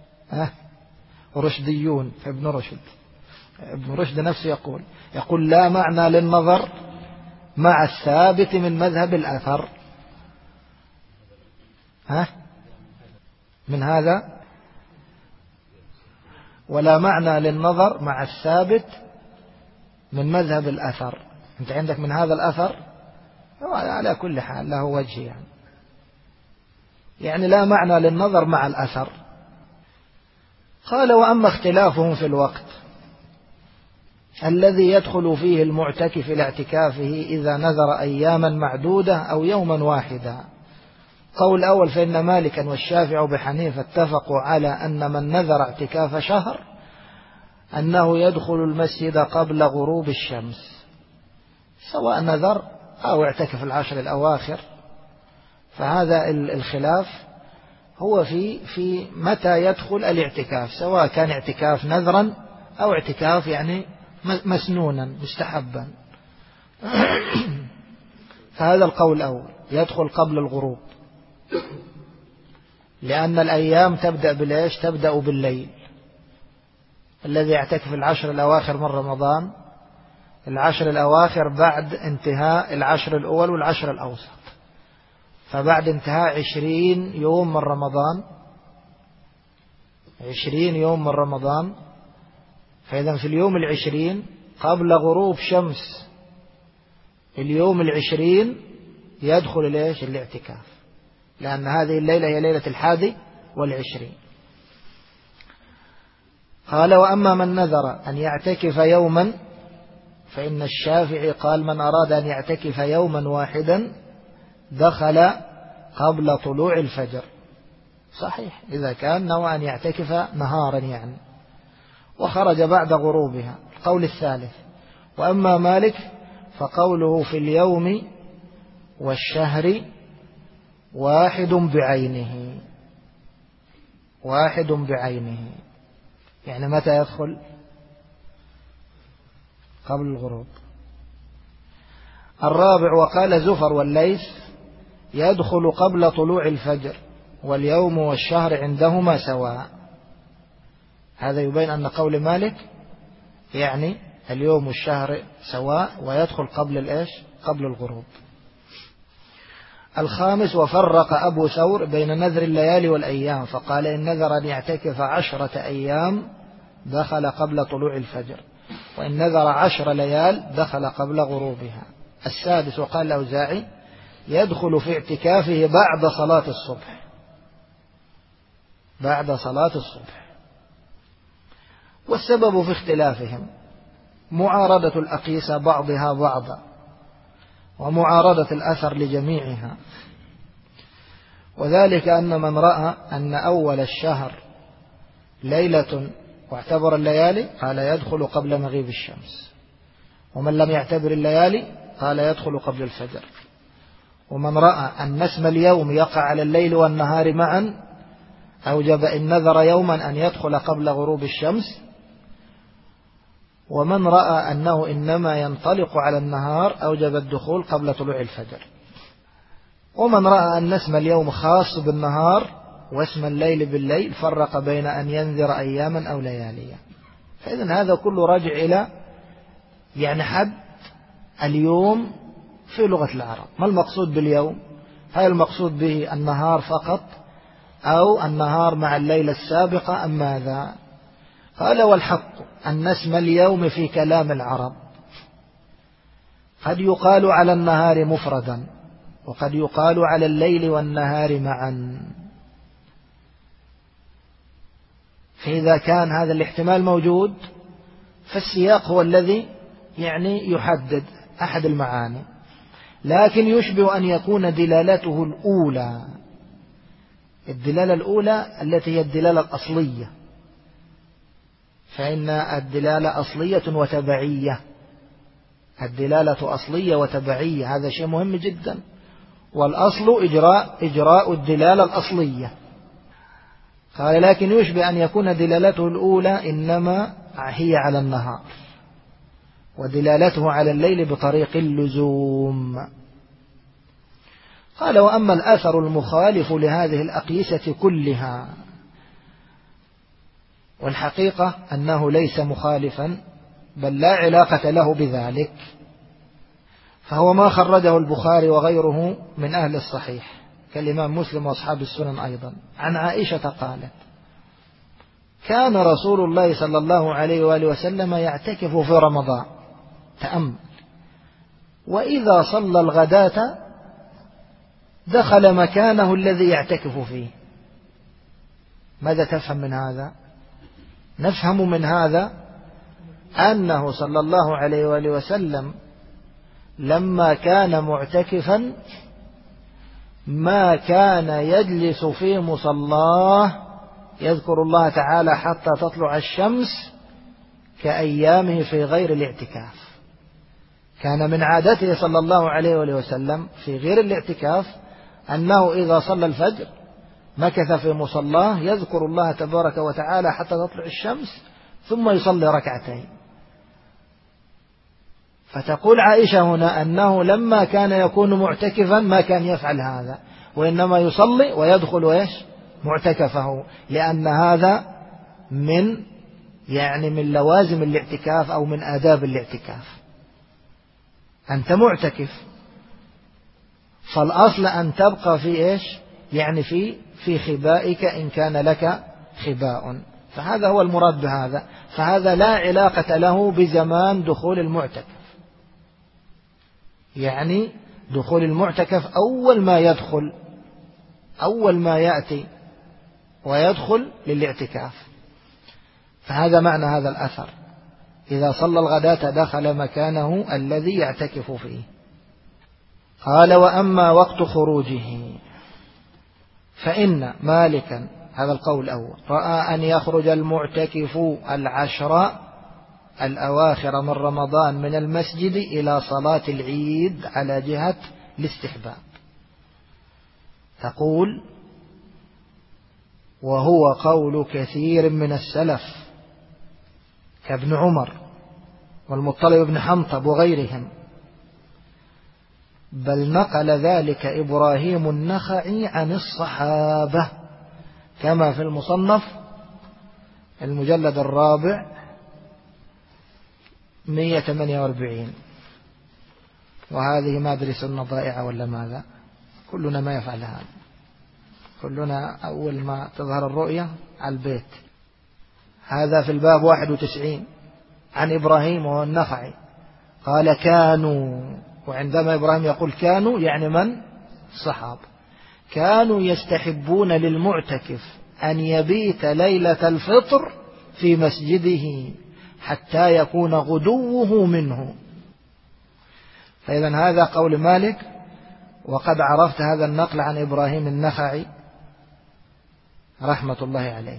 رشديون. ابن رشد نفسه يقول لا معنى للنظر مع الثابت من مذهب الأثر. من هذا ولا معنى للنظر مع الثابت من مذهب الأثر. أنت عندك من هذا الأثر على كل حال له وجه، يعني لا معنى للنظر مع الأثر. قال: وأما اختلافهم في الوقت الذي يدخل فيه المعتكف إلى اعتكافه إذا نذر أياما معدودة أو يوما واحدا. قول الأول فإن مالكا والشافعي وبحنيفة اتفقوا على أن من نذر اعتكاف شهر أنه يدخل المسجد قبل غروب الشمس، سواء نذر أو اعتكف العشر الأواخر. فهذا الخلاف هو في متى يدخل الاعتكاف، سواء كان اعتكاف نذرا أو اعتكاف يعني مسنونا مستحبا. فهذا القول الأول يدخل قبل الغروب، لأن الأيام تبدأ بالإيش؟ تبدأ بالليل. الذي يعتكف العشر الأواخر من رمضان، العشر الأواخر بعد انتهاء العشر الأول والعشر الأوسط، فبعد انتهاء 20 يوم من رمضان، 20 يوم من رمضان، فإذا في اليوم 20 قبل غروب شمس اليوم 20 يدخل الاعتكاف، لأن هذه الليلة هي ليلة 21. قال: وأما من نذر أن يعتكف يوما فإن الشافعي قال من أراد أن يعتكف يوما واحدا دخل قبل طلوع الفجر. صحيح إذا كان نوى أن يعتكف نهارا يعني، وخرج بعد غروبها. القول الثالث: وأما مالك فقوله في اليوم والشهر واحد بعينه، واحد بعينه، يعني متى يدخل؟ قبل الغروب. الرابع وقال زفر والليث يدخل قبل طلوع الفجر واليوم والشهر عندهما سواء. هذا يبين أن قول مالك يعني اليوم والشهر سواء ويدخل قبل الإيش؟ قبل الغروب. الخامس وفرق أبو ثور بين نذر الليالي والأيام فقال إن نذر أن يعتكف 10 أيام دخل قبل طلوع الفجر، وإن نذر 10 ليال دخل قبل غروبها. السادس وقال الأوزاعي يدخل في اعتكافه بعد صلاة الصبح، بعد صلاة الصبح. والسبب في اختلافهم معارضة الأقيسة بعضها بعضا ومعارضة الأثر لجميعها، وذلك أن من رأى أن أول الشهر ليلة واعتبر الليالي قال يدخل قبل مغيب الشمس، ومن لم يعتبر الليالي قال يدخل قبل الفجر، ومن رأى أن اسم اليوم يقع على الليل والنهار معا أوجب إن نذر يوما أن يدخل قبل غروب الشمس، ومن رأى أنه إنما ينطلق على النهار أوجب الدخول قبل طلوع الفجر، ومن رأى أن اسم اليوم خاص بالنهار واسم الليل بالليل فرق بين أن ينذر أياما أو لياليا. فإذن هذا كله راجع إلى يعني حد اليوم في لغة العرب. ما المقصود باليوم؟ هل المقصود به النهار فقط أو النهار مع الليلة السابقة أم ماذا؟ قال والحق أن اسم اليوم في كلام العرب قد يقال على النهار مفردا وقد يقال على الليل والنهار معا، فإذا كان هذا الاحتمال موجود فالسياق هو الذي يعني يحدد أحد المعاني، لكن يشبه أن يكون دلالته الأولى، الدلالة الأولى التي هي الدلالة الأصلية، فإن الدلالة أصلية وتبعية، الدلالة أصلية وتبعية، هذا شيء مهم جدا، والأصل إجراء الدلالة الأصلية. قال لكن يشبه أن يكون دلالته الأولى إنما هي على النهار ودلالته على الليل بطريق اللزوم. قال وأما الأثر المخالف لهذه الأقيسة كلها، والحقيقة أنه ليس مخالفا بل لا علاقة له بذلك، فهو ما خرجه البخاري وغيره من أهل الصحيح كالإمام مسلم وأصحاب السنن أيضا عن عائشة قالت كان رسول الله صلى الله عليه وآله وسلم يعتكف في رمضان، تأمل، وإذا صلى الغداة دخل مكانه الذي يعتكف فيه. ماذا تفهم من هذا؟ نفهم من هذا أنه صلى الله عليه وآله وسلم لما كان معتكفا ما كان يجلس في مصلاه يذكر الله تعالى حتى تطلع الشمس كأيامه في غير الاعتكاف. كان من عادته صلى الله عليه وآله وسلم في غير الاعتكاف أنه إذا صلى الفجر مكث في مصلاه يذكر الله تبارك وتعالى حتى تطلع الشمس ثم يصلي ركعتين. فتقول عائشة هنا أنه لما كان يكون معتكفا ما كان يفعل هذا، وإنما يصلي ويدخل ويش معتكفه، لأن هذا من من لوازم الاعتكاف أو من آداب الاعتكاف. أنت معتكف فالأصل أن تبقى في في خبائك إن كان لك خباء، فهذا هو المراد بهذا. فهذا لا علاقة له بزمان دخول المعتكف، دخول المعتكف أول ما يأتي ويدخل للاعتكاف. فهذا معنى هذا الأثر، إذا صلى الغداة دخل مكانه الذي يعتكف فيه. قال وأما وقت خروجه فإن مالكا، هذا القول الأول، رأى أن يخرج المعتكف 10 الأواخر من رمضان من المسجد إلى صلاة العيد على جهة الاستحباب. تقول: وهو قول كثير من السلف كابن عمر والمطلب بن حنطب وغيرهم، بل نقل ذلك إبراهيم النخعي عن الصحابة كما في المصنف المجلد 4 148. وهذه ما أدري سنة ضائعة ولا ماذا، كلنا ما يفعل هذا، كلنا أول ما تظهر الرؤية على البيت. هذا في الباب 91 عن إبراهيم والنخعي قال: كانوا، وعندما إبراهيم يقول كانوا يعني من؟ الصحابة. كانوا يستحبون للمعتكف أن يبيت ليلة الفطر في مسجده حتى يكون غدوه منه. فإذا هذا قول مالك، وقد عرفت هذا النقل عن إبراهيم النخعي رحمة الله عليه.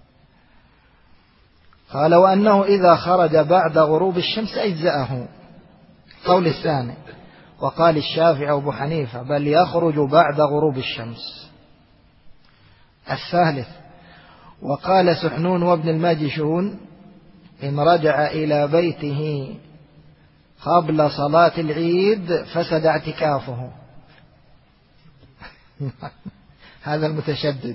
قال: وأنه إذا خرج بعد غروب الشمس أجزأه. قول الثاني. وقال الشافعي وأبو حنيفة: بل يخرج بعد غروب الشمس. الثالث. وقال سحنون وابن الماجشون: إن رجع إلى بيته قبل صلاة العيد فسد اعتكافه. هذا المتشدد.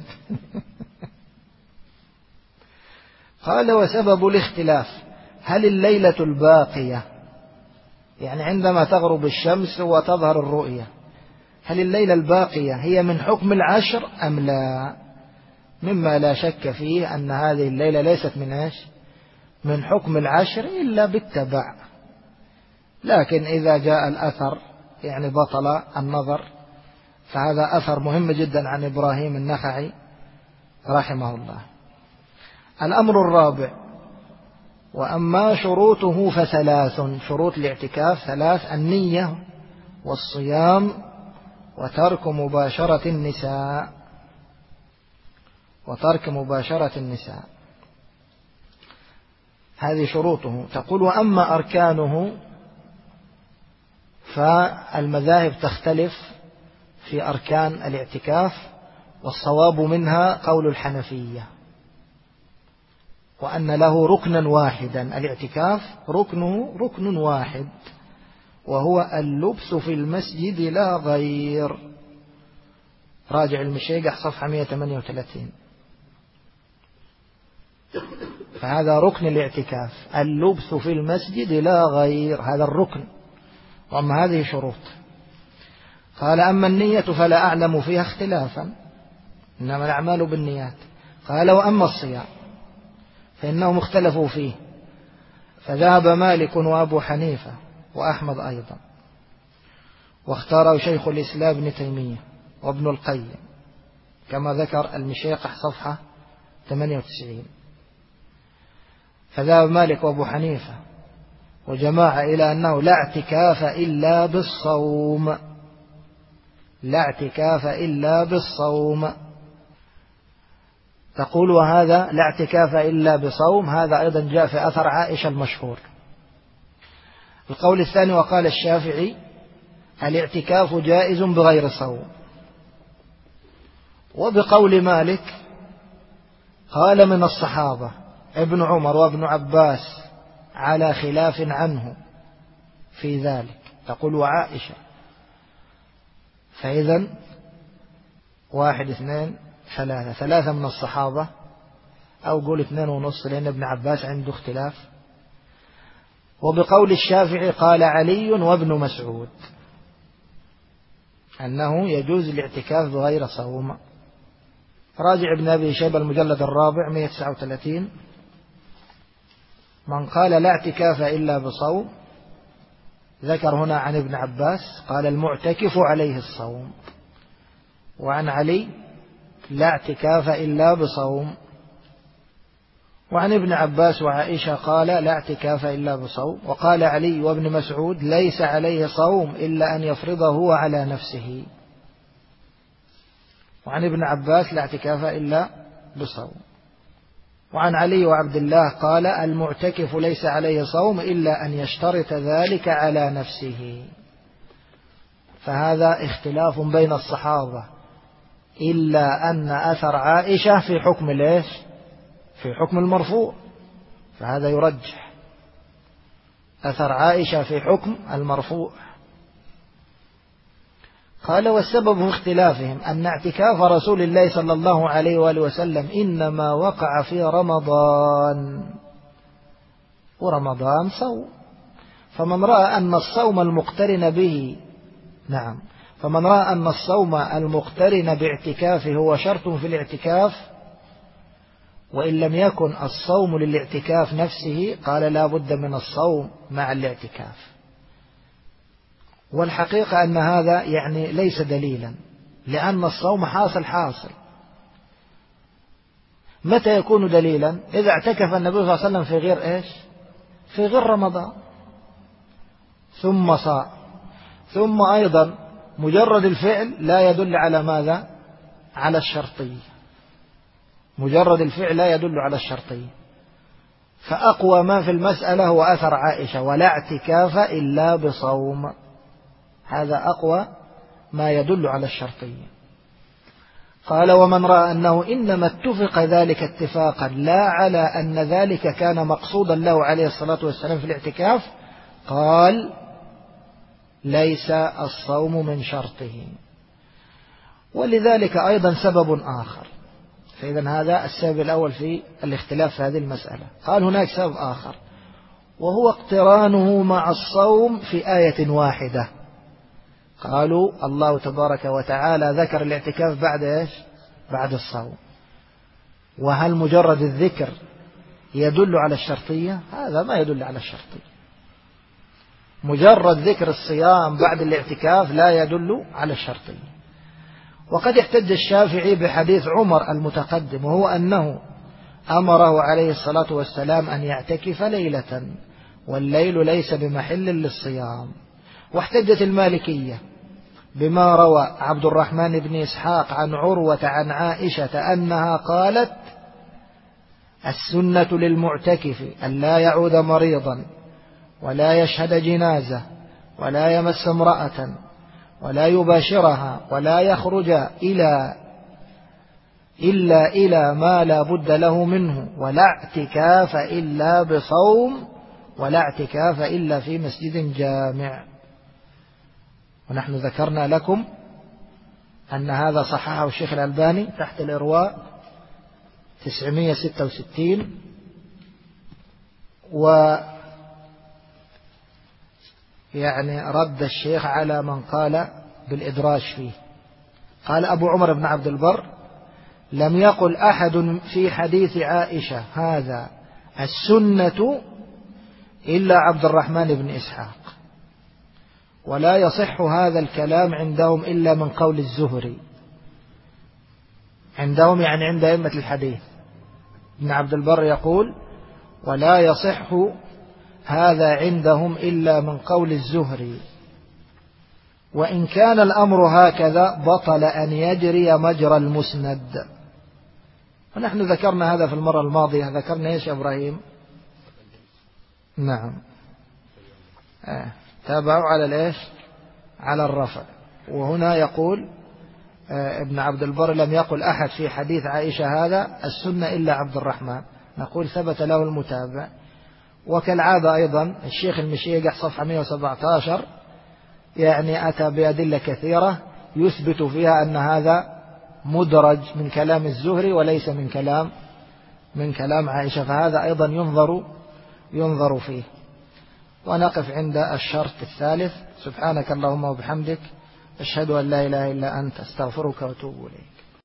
قال: وسبب الاختلاف هل الليلة الباقية، يعني عندما تغرب الشمس وتظهر الرؤية، هل الليلة الباقية هي من حكم العشر أم لا؟ مما لا شك فيه أن هذه الليلة ليست من إيش؟ من حكم العشر إلا بالتبع. لكن إذا جاء الأثر يعني بطل النظر، فهذا أثر مهم جدا عن إبراهيم النخعي رحمه الله. الأمر الرابع: وأما شروطه فثلاث. شروط الاعتكاف ثلاث: النية والصيام وترك مباشرة النساء. وترك مباشرة النساء، هذه شروطه. تقول: وأما أركانه فالمذاهب تختلف في أركان الاعتكاف، والصواب منها قول الحنفية، وأن له ركنا واحدا. الاعتكاف ركنه ركن واحد، وهو اللبس في المسجد لا غير. راجع المشيقح صفحة 138. فهذا ركن الاعتكاف، اللبس في المسجد لا غير، هذا الركن. وأما هذه شروط. قال: أما النية فلا أعلم فيها اختلافا، إنما الأعمال بالنيات. قال: وأما الصيام فإنهم اختلفوا فيه، فذهب مالك وأبو حنيفة وأحمد أيضا، واختاره شيخ الإسلام ابن تيمية وابن القيم كما ذكر المشيقح صفحة 98. فذهب مالك وأبو حنيفة وجماعة إلى أنه لا اعتكاف إلا بالصوم. لا اعتكاف إلا بالصوم. تقول: وهذا لا اعتكاف إلا بصوم، هذا أيضا جاء في أثر عائشة المشهور. القول الثاني: وقال الشافعي: الاعتكاف جائز بغير صوم. وبقول مالك قال من الصحابة ابن عمر وابن عباس على خلاف عنه في ذلك. تقول: وعائشة. فإذا 1 2 3 3 من الصحابة، أو قول 2.5 لأن ابن عباس عنده اختلاف. وبقول الشافعي قال علي وابن مسعود أنه يجوز الاعتكاف بغير صوم. راجع ابن أبي شيبة المجلد 4 139. من قال لا اعتكاف إلا بصوم ذكر هنا عن ابن عباس قال: المعتكف عليه الصوم. وعن علي: لا اعتكاف إلا بصوم. وعن ابن عباس وعائشة قال: لا اعتكاف إلا بصوم. وقال علي وابن مسعود: ليس عليه صوم إلا أن يفرضه على نفسه. وعن ابن عباس: لا اعتكاف إلا بصوم. وعن علي وعبد الله قال المعتكف ليس عليه صوم إلا أن يشترط ذلك على نفسه. فهذا اختلاف بين الصحابة، إلا أن أثر عائشة في حكم ليش؟ في حكم المرفوع، فهذا يرجح أثر عائشة في حكم المرفوع. قال والسبب في اختلافهم أن اعتكاف رسول الله صلى الله عليه وآله وسلم إنما وقع في رمضان، ورمضان صوم، فمن رأى أن الصوم المقترن به فمن رأى أن الصوم المقترن باعتكافه هو شرط في الاعتكاف وإن لم يكن الصوم للاعتكاف نفسه قال لا بد من الصوم مع الاعتكاف. والحقيقة أن هذا يعني ليس دليلا، لأن الصوم حاصل. متى يكون دليلا؟ إذا اعتكف النبي صلى الله عليه وسلم في غير إيش؟ في غير رمضان ثم صام. ثم أيضا مجرد الفعل لا يدل على ماذا؟ على الشرطية. مجرد الفعل لا يدل على الشرطية. فأقوى ما في المسألة هو أثر عائشة ولا اعتكاف إلا بصوم، هذا أقوى ما يدل على الشرطية. قال ومن رأى أنه إنما اتفق ذلك اتفاقا لا على أن ذلك كان مقصودا له عليه الصلاة والسلام في الاعتكاف قال ليس الصوم من شرطه. ولذلك أيضا سبب آخر. فإذا هذا السبب الأول في الاختلاف في هذه المسألة. قال هناك سبب آخر وهو اقترانه مع الصوم في آية واحدة. قالوا الله تبارك وتعالى ذكر الاعتكاف بعد إيش؟ بعد الصوم. وهل مجرد الذكر يدل على الشرطية؟ هذا ما يدل على الشرطية. مجرد ذكر الصيام بعد الاعتكاف لا يدل على الشرطية. وقد احتج الشافعي بحديث عمر المتقدم وهو أنه أمره عليه الصلاة والسلام أن يعتكف ليلة والليل ليس بمحل للصيام. واحتجت المالكية بما روى عبد الرحمن بن إسحاق عن عروة عن عائشة أنها قالت السنة للمعتكف أن لا يعود مريضا ولا يشهد جنازة ولا يمس امرأة ولا يباشرها ولا يخرج إلا إلى ما لا بد له منه ولا اعتكاف إلا بصوم ولا اعتكاف إلا في مسجد جامع. ونحن ذكرنا لكم أن هذا صححه الشيخ الألباني تحت الإرواء 966 يعني رد الشيخ على من قال بالإدراج فيه. قال أبو عمر بن عبد البر لم يقل أحد في حديث عائشة هذا السنة إلا عبد الرحمن بن إسحاق، ولا يصح هذا الكلام عندهم إلا من قول الزهري. عندهم يعني عند أئمة الحديث. ابن عبد البر يقول ولا يصح هذا عندهم إلا من قول الزهري، وإن كان الأمر هكذا بطل أن يجري مجرى المسند. ونحن ذكرنا هذا في المرة الماضية. ذكرنا إيش يا إبراهيم؟ نعم تابعوا على الإيش؟ على الرفع. وهنا يقول ابن عبد البر لم يقل أحد في حديث عائشة هذا السنة إلا عبد الرحمن، نقول ثبت له المتابع. وكالعادة أيضا الشيخ المشيقح صفحة 117 يعني أتى بأدلة كثيرة يثبت فيها أن هذا مدرج من كلام الزهري وليس من كلام عائشة، فهذا أيضا ينظر فيه. ونقف عند الشرط الثالث. سبحانك اللهم وبحمدك أشهد أن لا إله إلا أنت أستغفرك وأتوب إليك.